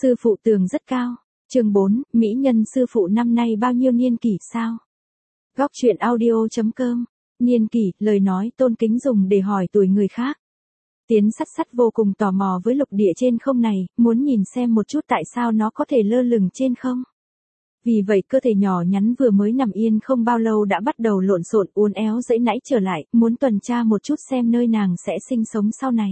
Sư phụ tường rất cao. Chương 4, mỹ nhân sư phụ năm nay bao nhiêu niên kỷ sao? Góc truyện audio.com. Niên kỷ, lời nói tôn kính dùng để hỏi tuổi người khác. Tiến Sắt Sắt vô cùng tò mò với lục địa trên không này, muốn nhìn xem một chút tại sao nó có thể lơ lửng trên không. Vì vậy cơ thể nhỏ nhắn vừa mới nằm yên không bao lâu đã bắt đầu lộn xộn uốn éo giãy nãy trở lại, muốn tuần tra một chút xem nơi nàng sẽ sinh sống sau này.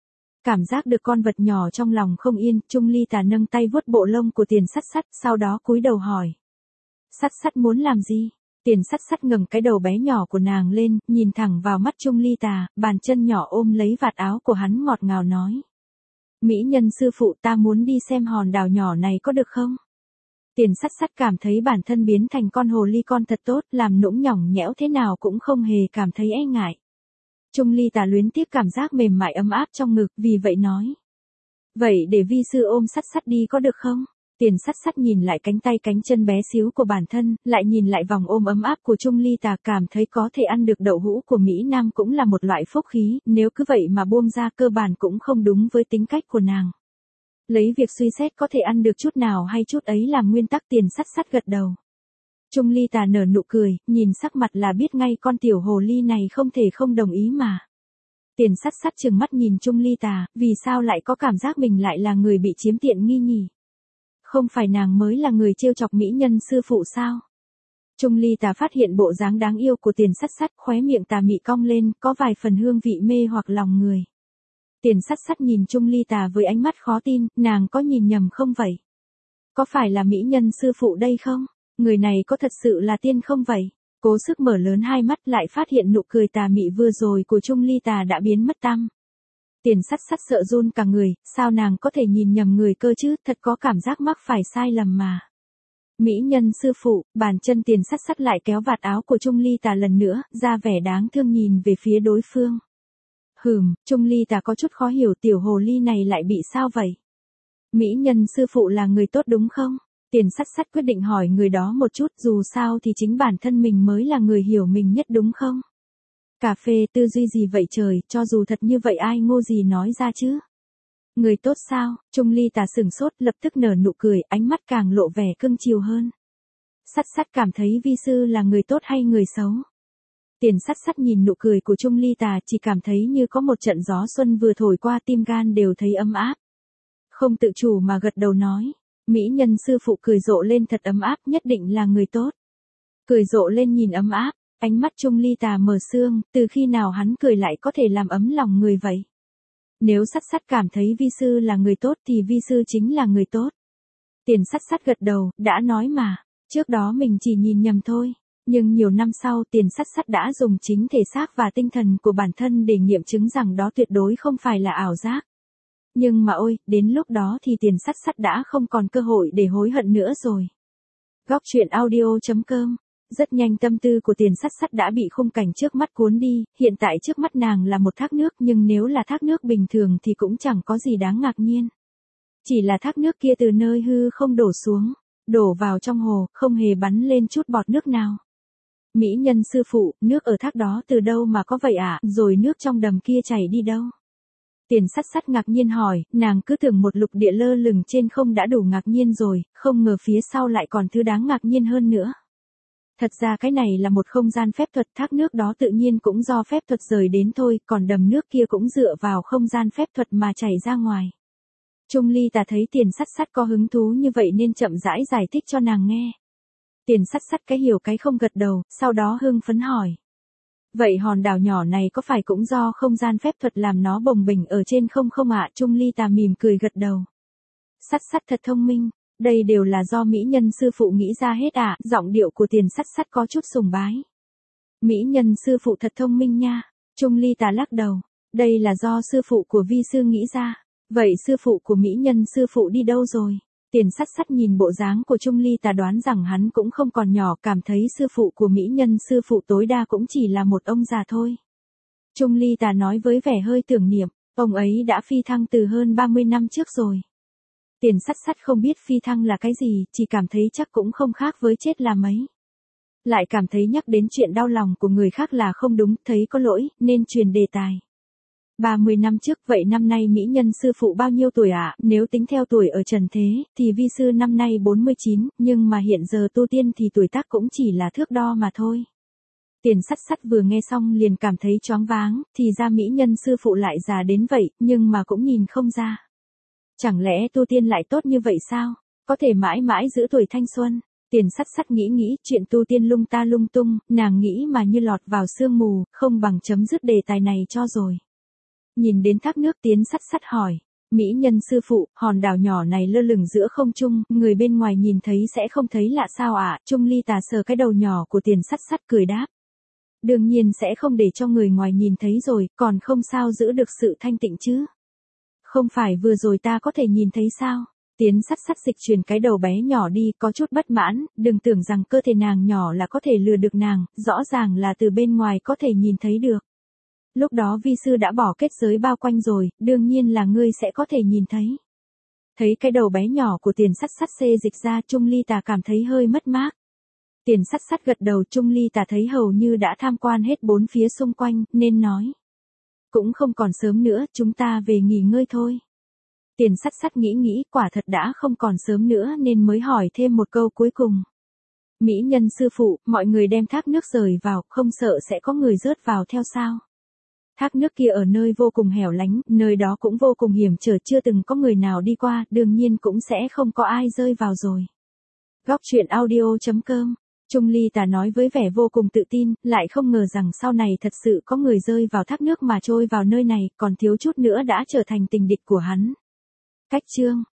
Cảm giác được con vật nhỏ trong lòng không yên, Trung Ly Tà nâng tay vuốt bộ lông của Tiền Sắt Sắt, sau đó cúi đầu hỏi. Sắt Sắt muốn làm gì? Tiền Sắt Sắt ngẩng cái đầu bé nhỏ của nàng lên, nhìn thẳng vào mắt Trung Ly Tà, bàn chân nhỏ ôm lấy vạt áo của hắn ngọt ngào nói. Mỹ nhân sư phụ, ta muốn đi xem hòn đảo nhỏ này có được không? Tiền Sắt Sắt cảm thấy bản thân biến thành con hồ ly con thật tốt, làm nũng nhỏng nhẽo thế nào cũng không hề cảm thấy e ngại. Trung Ly Tà luyến tiếc cảm giác mềm mại ấm áp trong ngực, vì vậy nói. Vậy để vi sư ôm Sắt Sắt đi có được không? Tiền Sắt Sắt nhìn lại cánh tay cánh chân bé xíu của bản thân, lại nhìn lại vòng ôm ấm áp của Trung Ly Tà, cảm thấy có thể ăn được đậu hũ của Mỹ Nam cũng là một loại phúc khí, nếu cứ vậy mà buông ra cơ bản cũng không đúng với tính cách của nàng. Lấy việc suy xét có thể ăn được chút nào hay chút ấy làm nguyên tắc, Tiền Sắt Sắt gật đầu. Trung Ly Tà nở nụ cười, nhìn sắc mặt là biết ngay con tiểu hồ ly này không thể không đồng ý mà. Tiền Sắt Sắt trừng mắt nhìn Trung Ly Tà, vì sao lại có cảm giác mình lại là người bị chiếm tiện nghi nhỉ? Không phải nàng mới là người trêu chọc mỹ nhân sư phụ sao? Trung Ly Tà phát hiện bộ dáng đáng yêu của Tiền Sắt Sắt, khóe miệng tà mị cong lên, có vài phần hương vị mê hoặc lòng người. Tiền Sắt Sắt nhìn Trung Ly Tà với ánh mắt khó tin, nàng có nhìn nhầm không vậy? Có phải là mỹ nhân sư phụ đây không? Người này có thật sự là tiên không vậy? Cố sức mở lớn hai mắt lại phát hiện nụ cười tà mị vừa rồi của Trung Ly Tà đã biến mất tăm. Tiền Sắt Sắt sợ run cả người, sao nàng có thể nhìn nhầm người cơ chứ, thật có cảm giác mắc phải sai lầm mà. Mỹ nhân sư phụ, bàn chân Tiền Sắt Sắt lại kéo vạt áo của Trung Ly Tà lần nữa, ra vẻ đáng thương nhìn về phía đối phương. Trung Ly Tà có chút khó hiểu, tiểu hồ ly này lại bị sao vậy? Mỹ nhân sư phụ là người tốt đúng không? Tiền Sắt Sắt quyết định hỏi người đó một chút, dù sao thì chính bản thân mình mới là người hiểu mình nhất đúng không? Cà phê tư duy gì vậy trời, cho dù thật như vậy ai ngô gì nói ra chứ? Người tốt sao? Trung Ly Tà sửng sốt, lập tức nở nụ cười, ánh mắt càng lộ vẻ cưng chiều hơn. Sắt Sắt cảm thấy vi sư là người tốt hay người xấu? Tiền Sắt Sắt nhìn nụ cười của Trung Ly Tà, chỉ cảm thấy như có một trận gió xuân vừa thổi qua, tim gan đều thấy ấm áp. Không tự chủ mà gật đầu nói. Mỹ nhân sư phụ cười rộ lên thật ấm áp, nhất định là người tốt. Cười rộ lên nhìn ấm áp, ánh mắt Trung Ly Tà mờ sương, từ khi nào hắn cười lại có thể làm ấm lòng người vậy? Nếu Sắt Sắt cảm thấy vi sư là người tốt thì vi sư chính là người tốt. Tiền Sắt Sắt gật đầu, đã nói mà, trước đó mình chỉ nhìn nhầm thôi. Nhưng nhiều năm sau Tiền Sắt Sắt đã dùng chính thể xác và tinh thần của bản thân để nghiệm chứng rằng đó tuyệt đối không phải là ảo giác. Nhưng mà ôi, đến lúc đó thì Tiền Sắt Sắt đã không còn cơ hội để hối hận nữa rồi. Góc truyện audio.com. Rất nhanh tâm tư của Tiền Sắt Sắt đã bị khung cảnh trước mắt cuốn đi, hiện tại trước mắt nàng là một thác nước, nhưng nếu là thác nước bình thường thì cũng chẳng có gì đáng ngạc nhiên. Chỉ là thác nước kia từ nơi hư không đổ xuống, đổ vào trong hồ, không hề bắn lên chút bọt nước nào. Mỹ nhân sư phụ, nước ở thác đó từ đâu mà có vậy ạ, rồi nước trong đầm kia chảy đi đâu? Tiền Sắt Sắt ngạc nhiên hỏi, nàng cứ tưởng một lục địa lơ lửng trên không đã đủ ngạc nhiên rồi, không ngờ phía sau lại còn thứ đáng ngạc nhiên hơn nữa. Thật ra cái này là một không gian phép thuật, thác nước đó tự nhiên cũng do phép thuật rời đến thôi, còn đầm nước kia cũng dựa vào không gian phép thuật mà chảy ra ngoài. Trung Ly Tà thấy Tiền Sắt Sắt có hứng thú như vậy nên chậm rãi giải thích cho nàng nghe. Tiền Sắt Sắt cái hiểu cái không gật đầu, sau đó hưng phấn hỏi. Vậy hòn đảo nhỏ này có phải cũng do không gian phép thuật làm nó bồng bềnh ở trên không không ạ? Trung Ly Tà mỉm cười gật đầu. Sắt Sắt thật thông minh, đây đều là do mỹ nhân sư phụ nghĩ ra hết ạ, giọng điệu của Tiền Sắt Sắt có chút sùng bái. Mỹ nhân sư phụ thật thông minh nha, Trung Ly Tà lắc đầu, đây là do sư phụ của vi sư nghĩ ra, vậy sư phụ của mỹ nhân sư phụ đi đâu rồi? Tiền Sắt Sắt nhìn bộ dáng của Trung Ly Tà đoán rằng hắn cũng không còn nhỏ, cảm thấy sư phụ của mỹ nhân sư phụ tối đa cũng chỉ là một ông già thôi. Trung Ly Tà nói với vẻ hơi tưởng niệm, ông ấy đã phi thăng từ hơn 30 năm trước rồi. Tiền Sắt Sắt không biết phi thăng là cái gì, chỉ cảm thấy chắc cũng không khác với chết là mấy. Lại cảm thấy nhắc đến chuyện đau lòng của người khác là không đúng, thấy có lỗi, nên truyền đề tài. 30 năm trước, vậy năm nay mỹ nhân sư phụ bao nhiêu tuổi ạ? Nếu tính theo tuổi ở trần thế, thì vi sư năm nay 49, nhưng mà hiện giờ tu tiên thì tuổi tác cũng chỉ là thước đo mà thôi. Tiền Sắt Sắt vừa nghe xong liền cảm thấy choáng váng, thì ra mỹ nhân sư phụ lại già đến vậy, nhưng mà cũng nhìn không ra. Chẳng lẽ tu tiên lại tốt như vậy sao? Có thể mãi mãi giữ tuổi thanh xuân. Tiền Sắt Sắt nghĩ chuyện tu tiên lung ta lung tung, nàng nghĩ mà như lọt vào sương mù, không bằng chấm dứt đề tài này cho rồi. Nhìn đến thác nước, Tiền Sắt Sắt hỏi, mỹ nhân sư phụ, hòn đảo nhỏ này lơ lửng giữa không trung, người bên ngoài nhìn thấy sẽ không thấy lạ sao ạ? Trung Ly Tà sờ cái đầu nhỏ của Tiền Sắt Sắt cười đáp. Đương nhiên sẽ không để cho người ngoài nhìn thấy rồi, còn không sao giữ được sự thanh tịnh chứ. Không phải vừa rồi ta có thể nhìn thấy sao? Tiền Sắt Sắt dịch chuyển cái đầu bé nhỏ đi, có chút bất mãn, đừng tưởng rằng cơ thể nàng nhỏ là có thể lừa được nàng, rõ ràng là từ bên ngoài có thể nhìn thấy được. Lúc đó vi sư đã bỏ kết giới bao quanh rồi, đương nhiên là ngươi sẽ có thể nhìn thấy. Thấy cái đầu bé nhỏ của Tiền Sắt Sắt xê dịch ra, Trung Ly Tà cảm thấy hơi mất mát. Tiền Sắt Sắt gật đầu, Trung Ly Tà thấy hầu như đã tham quan hết bốn phía xung quanh, nên nói. Cũng không còn sớm nữa, chúng ta về nghỉ ngơi thôi. Tiền Sắt Sắt nghĩ quả thật đã không còn sớm nữa nên mới hỏi thêm một câu cuối cùng. Mỹ nhân sư phụ, mọi người đem thác nước rời vào, không sợ sẽ có người rớt vào theo sao? Thác nước kia ở nơi vô cùng hẻo lánh, nơi đó cũng vô cùng hiểm trở, chưa từng có người nào đi qua, đương nhiên cũng sẽ không có ai rơi vào rồi. Góc truyện audio.com. Trung Ly Tà nói với vẻ vô cùng tự tin, lại không ngờ rằng sau này thật sự có người rơi vào thác nước mà trôi vào nơi này, còn thiếu chút nữa đã trở thành tình địch của hắn. Cách chương